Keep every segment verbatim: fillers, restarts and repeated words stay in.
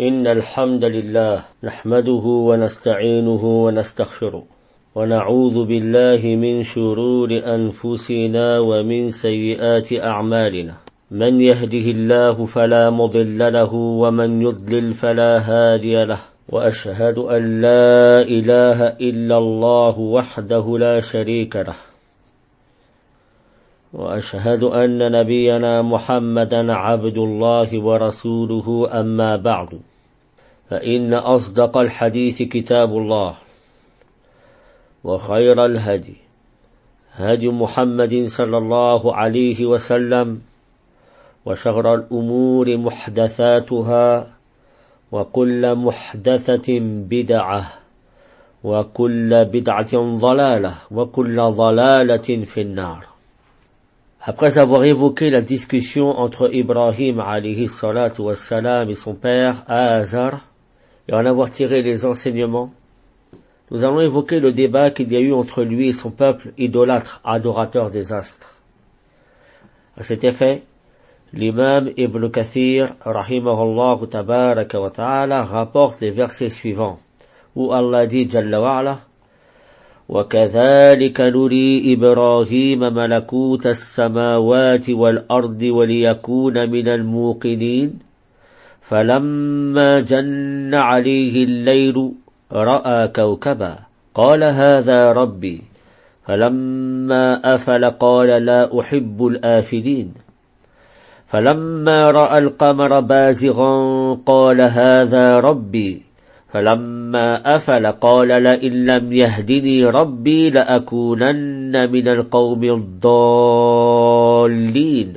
إن الحمد لله نحمده ونستعينه ونستغفره ونعوذ بالله من شرور أنفسنا ومن سيئات أعمالنا من يهده الله فلا مضل له ومن يضلل فلا هادي له وأشهد أن لا إله إلا الله وحده لا شريك له وأشهد أن نبينا محمدا عبد الله ورسوله أما بعد فإن أصدق الحديث كتاب الله وخير الهدي هدي محمد صلى الله عليه وسلم وشر الأمور محدثاتها وكل محدثة بدعة وكل بدعة ضلالة وكل ضلالة في النار. Après avoir évoqué la discussion entre Ibrahim alayhi salatu wassalam et son père Azar, et en avoir tiré les enseignements, nous allons évoquer le débat qu'il y a eu entre lui et son peuple idolâtre, adorateur des astres. À cet effet, l'imam Ibn Kathir, rahimahullah tabaraka wa ta'ala, rapporte les versets suivants, où Allah dit Jalla wa'ala, وكذلك نري إبراهيم ملكوت السماوات والأرض وليكون من الموقنين فلما جن عليه الليل رأى كوكبا قال هذا ربي فلما أفل قال لا أحب الآفلين فلما رأى القمر بازغا قال هذا ربي فلما أفل قال لئن لم يهدني ربي لأكونن من القوم الضالين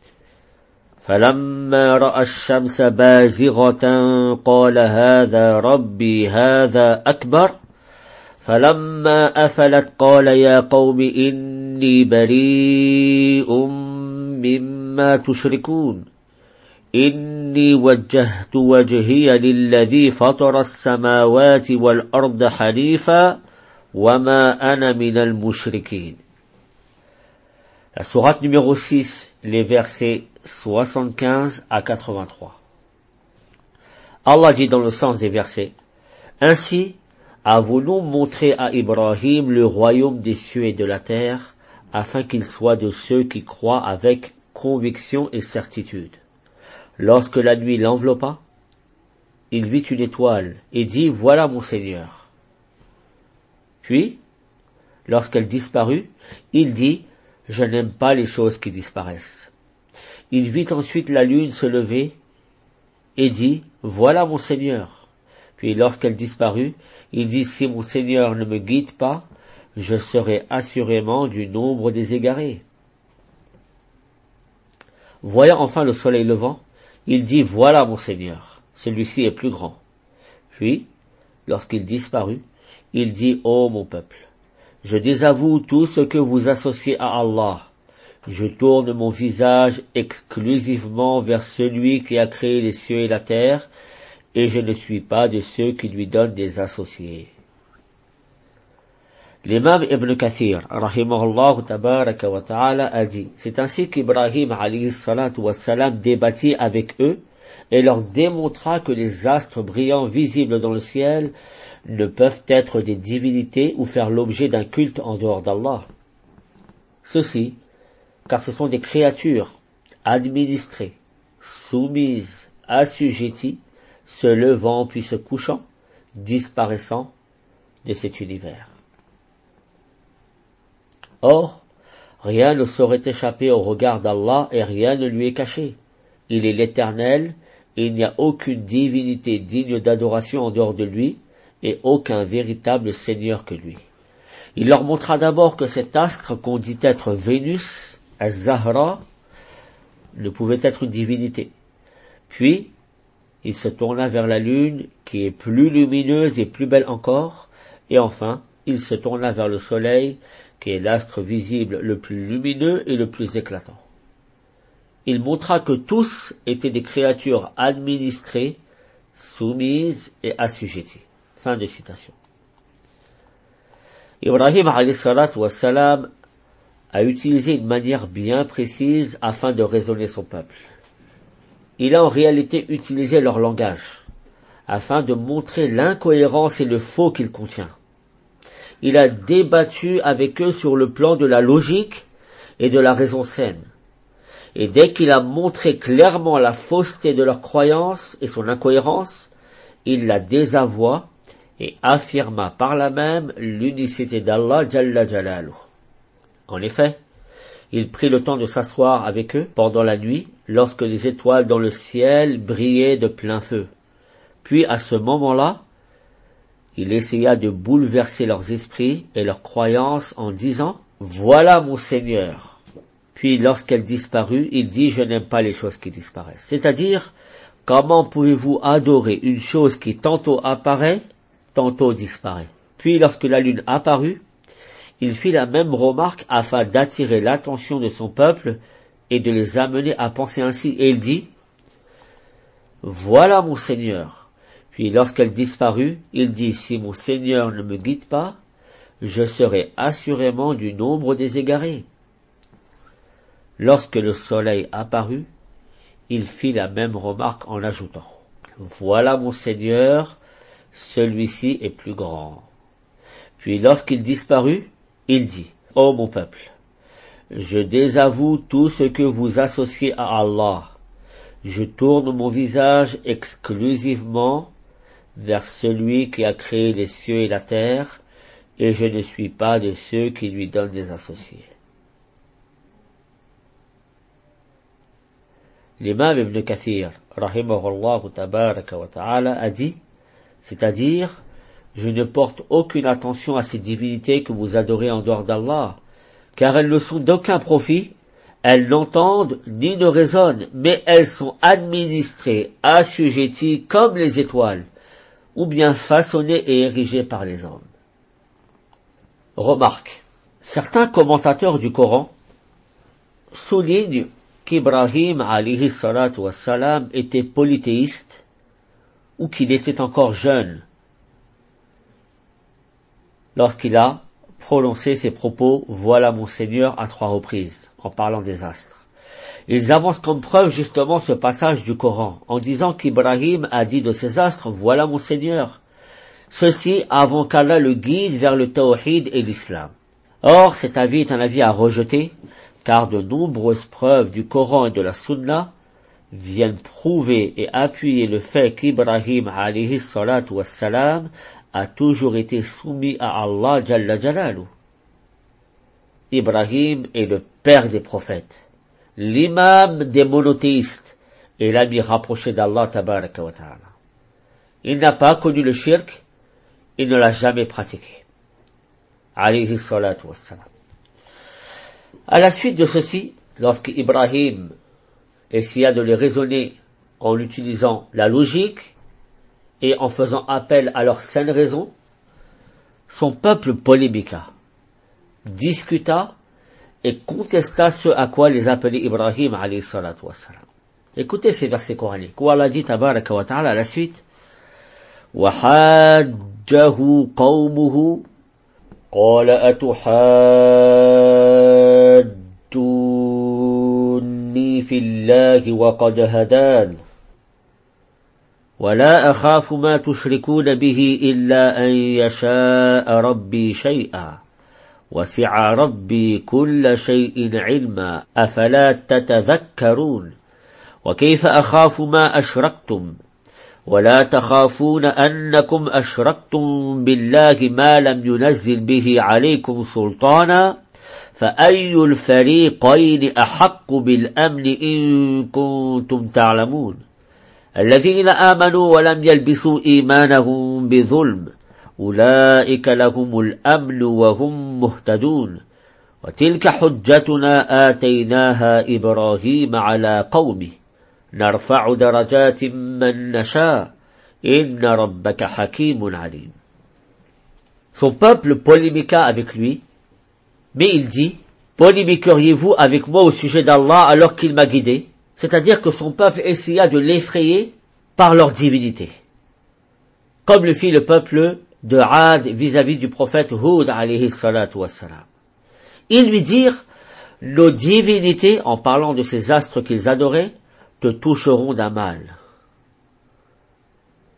فلما رأى الشمس بازغة قال هذا ربي هذا أكبر فلما أفلت قال يا قوم إني بريء مما تشركون إني وجهت وجهي للذي فطر السماوات والأرض حنيفا وما أنا من المشركين. La sourate numéro six, les versets soixante-quinze à quatre-vingt-trois. Allah dit dans le sens des versets, ainsi avons-nous montré à Ibrahim le royaume des cieux et de la terre, afin qu'il soit de ceux qui croient avec conviction et certitude. Lorsque la nuit l'enveloppa, il vit une étoile et dit « Voilà mon Seigneur ». Puis, lorsqu'elle disparut, il dit « Je n'aime pas les choses qui disparaissent ». Il vit ensuite la lune se lever et dit « Voilà mon Seigneur ». Puis lorsqu'elle disparut, il dit « Si mon Seigneur ne me guide pas, je serai assurément du nombre des égarés ». Voyant enfin le soleil levant, il dit « Voilà mon Seigneur, celui-ci est plus grand ». Puis, lorsqu'il disparut, il dit « Ô mon peuple, je désavoue tout ce que vous associez à Allah. Je tourne mon visage exclusivement vers celui qui a créé les cieux et la terre, et je ne suis pas de ceux qui lui donnent des associés. » L'imam Ibn Kathir, rahimahullah tabaraka wa ta'ala, a dit, c'est ainsi qu'Ibrahim alayhi salatu wassalam débattit avec eux et leur démontra que les astres brillants visibles dans le ciel ne peuvent être des divinités ou faire l'objet d'un culte en dehors d'Allah. Ceci, car ce sont des créatures administrées, soumises, assujetties, se levant puis se couchant, disparaissant de cet univers. Or, rien ne saurait échapper au regard d'Allah et rien ne lui est caché. Il est l'Éternel, et il n'y a aucune divinité digne d'adoration en dehors de lui, et aucun véritable Seigneur que lui. Il leur montra d'abord que cet astre qu'on dit être Vénus, Az-Zahra, ne pouvait être une divinité. Puis, il se tourna vers la lune, qui est plus lumineuse et plus belle encore, et enfin, il se tourna vers le soleil, qui est l'astre visible le plus lumineux et le plus éclatant. Il montra que tous étaient des créatures administrées, soumises et assujetties. Fin de citation. Ibrahim alayhi salatu wassalam a utilisé une manière bien précise afin de raisonner son peuple. Il a en réalité utilisé leur langage, afin de montrer l'incohérence et le faux qu'il contient. Il a débattu avec eux sur le plan de la logique et de la raison saine. Et dès qu'il a montré clairement la fausseté de leur croyance et son incohérence, il la désavoua et affirma par là même l'unicité d'Allah Jalla Jalaluh. En effet, il prit le temps de s'asseoir avec eux pendant la nuit, lorsque les étoiles dans le ciel brillaient de plein feu. Puis, à ce moment-là, il essaya de bouleverser leurs esprits et leurs croyances en disant « Voilà mon Seigneur ». Puis, lorsqu'elle disparut, il dit « Je n'aime pas les choses qui disparaissent ». C'est-à-dire, comment pouvez-vous adorer une chose qui tantôt apparaît, tantôt disparaît? Puis, lorsque la lune apparut, il fit la même remarque afin d'attirer l'attention de son peuple et de les amener à penser ainsi. Et il dit « Voilà mon Seigneur ». Puis lorsqu'elle disparut, il dit « Si mon Seigneur ne me guide pas, je serai assurément du nombre des égarés ». Lorsque le soleil apparut, il fit la même remarque en ajoutant « Voilà mon Seigneur, celui-ci est plus grand ». Puis lorsqu'il disparut, il dit « Ô mon peuple, je désavoue tout ce que vous associez à Allah. Je tourne mon visage exclusivement vers celui qui a créé les cieux et la terre, et je ne suis pas de ceux qui lui donnent des associés. » L'imam Ibn Kathir, rahimahullah tabaraka wa ta'ala, a dit, c'est-à-dire, je ne porte aucune attention à ces divinités que vous adorez en dehors d'Allah, car elles ne sont d'aucun profit, elles n'entendent ni ne raisonnent, mais elles sont administrées, assujetties comme les étoiles, ou bien façonnées et érigées par les hommes. Remarque, certains commentateurs du Coran soulignent qu'Ibrahim alayhi salatu wassalam était polythéiste, ou qu'il était encore jeune, lorsqu'il a prononcé ces propos « Voilà mon Seigneur » à trois reprises, en parlant des astres. Ils avancent comme preuve justement ce passage du Coran, en disant qu'Ibrahim a dit de ces astres « Voilà mon Seigneur ». Ceci avant qu'Allah le guide vers le tawhid et l'islam. Or, cet avis est un avis à rejeter, car de nombreuses preuves du Coran et de la Sunna viennent prouver et appuyer le fait qu'Ibrahim alayhi salatu wassalam a toujours été soumis à Allah Jalla Jalaluh. Ibrahim est le père des prophètes, l'imam des monothéistes et l'ami rapproché d'Allah tabaraka wa ta'ala. Il n'a pas connu le shirk, il ne l'a jamais pratiqué. Alayhi salatu wassalam. À la suite de ceci, lorsque Ibrahim essaya de les raisonner en utilisant la logique, et en faisant appel à leur saine raison, son peuple polémiqua, discuta et contesta ce à quoi les appelait Ibrahim alayhi salatu wassalam. Écoutez ces versets coraniques où Allah dit tabaraka wa ta'ala à la suite وَحَاجَّهُ قَوْمُهُ قَالَ أَتُحَاجُّونِّي فِي اللَّهِ وَقَدْ هَدَانِ ولا أخاف ما تشركون به إلا أن يشاء ربي شيئا وسع ربي كل شيء علما أفلا تتذكرون وكيف أخاف ما أشركتم ولا تخافون أنكم أشركتم بالله ما لم ينزل به عليكم سلطانا فأي الفريقين أحق بالأمن إن كنتم تعلمون الذين آمنوا ولم يلبسوا إيمانهم بظلم أولئك لهم الأمن وهم مهتدون وتلك حجتنا آتيناها إبراهيم على قومه نرفع درجات من نشاء إن ربك حكيم عليم. Son peuple polémiqua avec lui, mais il dit, polémiqueriez-vous avec moi au sujet d'Allah alors qu'il m'a guidé? C'est-à-dire que son peuple essaya de l'effrayer par leur divinité. Comme le fit le peuple de Ad vis-à-vis du prophète Hud alayhi salatu wassalam. Ils lui dirent, nos divinités, en parlant de ces astres qu'ils adoraient, te toucheront d'un mal.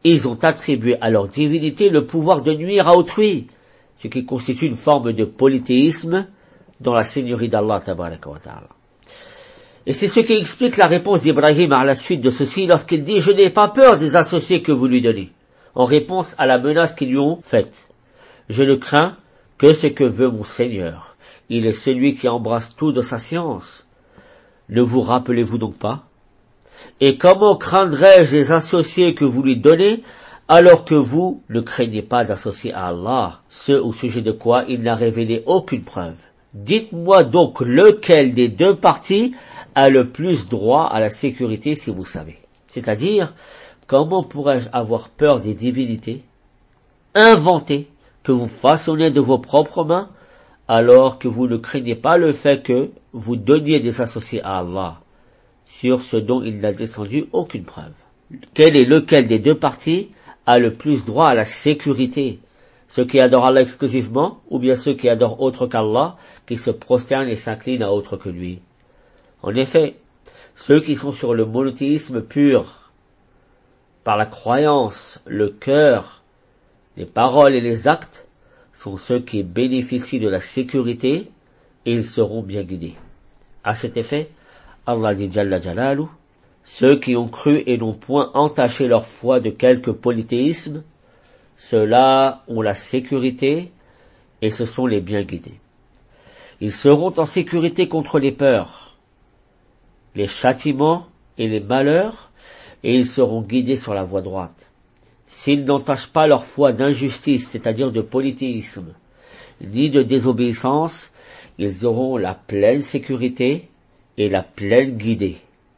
ils ont attribué à leur divinité le pouvoir de nuire à autrui, ce qui constitue une forme de polythéisme dans la seigneurie d'Allah tabaraka wa ta'ala. Et c'est ce qui explique la réponse d'Ibrahim à la suite de ceci lorsqu'il dit « Je n'ai pas peur des associés que vous lui donnez », en réponse à la menace qu'ils lui ont faite. « Je ne crains que ce que veut mon Seigneur. Il est celui qui embrasse tout de sa science. Ne vous rappelez-vous donc pas? Et comment craindrais-je les associés que vous lui donnez, alors que vous ne craignez pas d'associer à Allah, ce au sujet de quoi il n'a révélé aucune preuve? Dites-moi donc lequel des deux parties a le plus droit à la sécurité si vous savez. C'est-à-dire, comment pourrais-je avoir peur des divinités inventées que vous façonnez de vos propres mains, alors que vous ne craignez pas le fait que vous donniez des associés à Allah, sur ce dont il n'a descendu aucune preuve. Quel est lequel des deux parties a le plus droit à la sécurité? Ceux qui adorent Allah exclusivement, ou bien ceux qui adorent autre qu'Allah, qui se prosternent et s'inclinent à autre que lui? En effet, ceux qui sont sur le monothéisme pur, par la croyance, le cœur, les paroles et les actes, sont ceux qui bénéficient de la sécurité et ils seront bien guidés. À cet effet, Allah dit Jalla Jalalu, ceux qui ont cru et n'ont point entaché leur foi de quelque polythéisme, ceux-là ont la sécurité et ce sont les bien guidés. Ils seront en sécurité contre les peurs, les châtiments et les malheurs, et ils seront guidés sur la voie droite. S'ils n'entachent pas leur foi d'injustice, c'est-à-dire de polythéisme, ni de désobéissance, ils auront la pleine sécurité et la pleine guidée.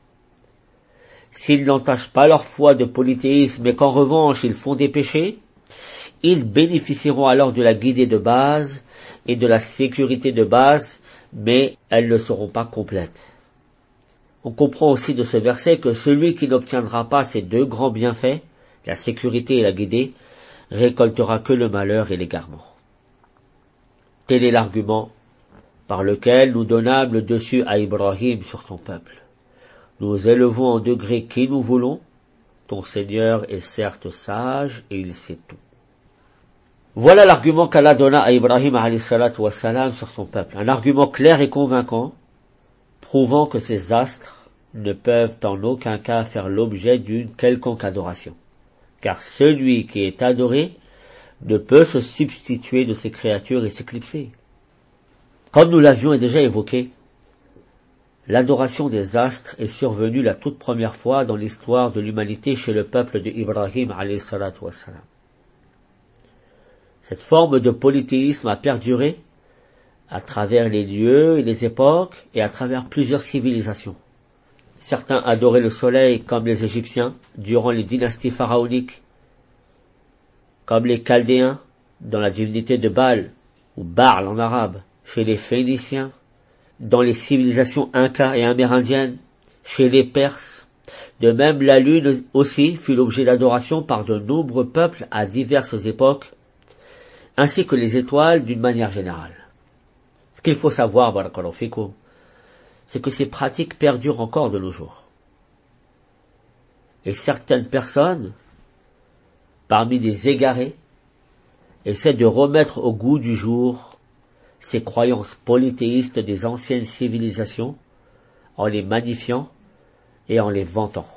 S'ils n'entachent pas leur foi de polythéisme, mais qu'en revanche ils font des péchés, ils bénéficieront alors de la guidée de base et de la sécurité de base, mais elles ne seront pas complètes. On comprend aussi de ce verset que celui qui n'obtiendra pas ces deux grands bienfaits, la sécurité et la guidée, récoltera que le malheur et l'égarement. Tel est l'argument par lequel nous donnâmes le dessus à Ibrahim sur ton peuple. Nous élevons en degré qui nous voulons, ton Seigneur est certes sage et il sait tout. Voilà l'argument qu'Allah donna à Ibrahim alayhi salatu wa salam sur son peuple. Un argument clair et convaincant, prouvant que ces astres ne peuvent en aucun cas faire l'objet d'une quelconque adoration. Car celui qui est adoré ne peut se substituer de ces créatures et s'éclipser. Comme nous l'avions déjà évoqué, l'adoration des astres est survenue la toute première fois dans l'histoire de l'humanité chez le peuple de Ibrahim alayhi salatu wa salam. Cette forme de polythéisme a perduré à travers les lieux et les époques et à travers plusieurs civilisations. Certains adoraient le soleil comme les Égyptiens durant les dynasties pharaoniques, comme les Chaldéens dans la divinité de Baal, ou Baal en arabe, chez les Phéniciens, dans les civilisations incas et amérindiennes, chez les Perses. De même, la lune aussi fut l'objet d'adoration par de nombreux peuples à diverses époques, ainsi que les étoiles d'une manière générale. Ce qu'il faut savoir, barakallahu fikoum, c'est que ces pratiques perdurent encore de nos jours. Et certaines personnes, parmi les égarés, essaient de remettre au goût du jour ces croyances polythéistes des anciennes civilisations en les magnifiant et en les vantant.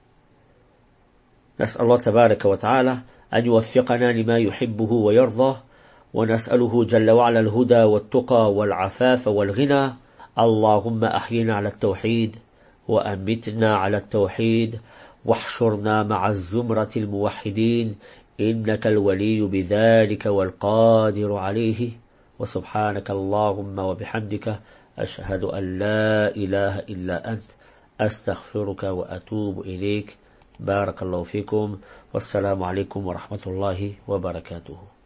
نسأل الله تبارك وتعالى أن يوفقنا لما يحبه ويرضاه ونسأله جل وعلا الهدى والتقى والعفاف والغنى. اللهم أحينا على التوحيد وأمتنا على التوحيد واحشرنا مع الزمرة الموحدين إنك الولي بذلك والقادر عليه. وسبحانك اللهم وبحمدك أشهد أن لا إله إلا أنت أستغفرك وأتوب إليك. بارك الله فيكم والسلام عليكم ورحمة الله وبركاته.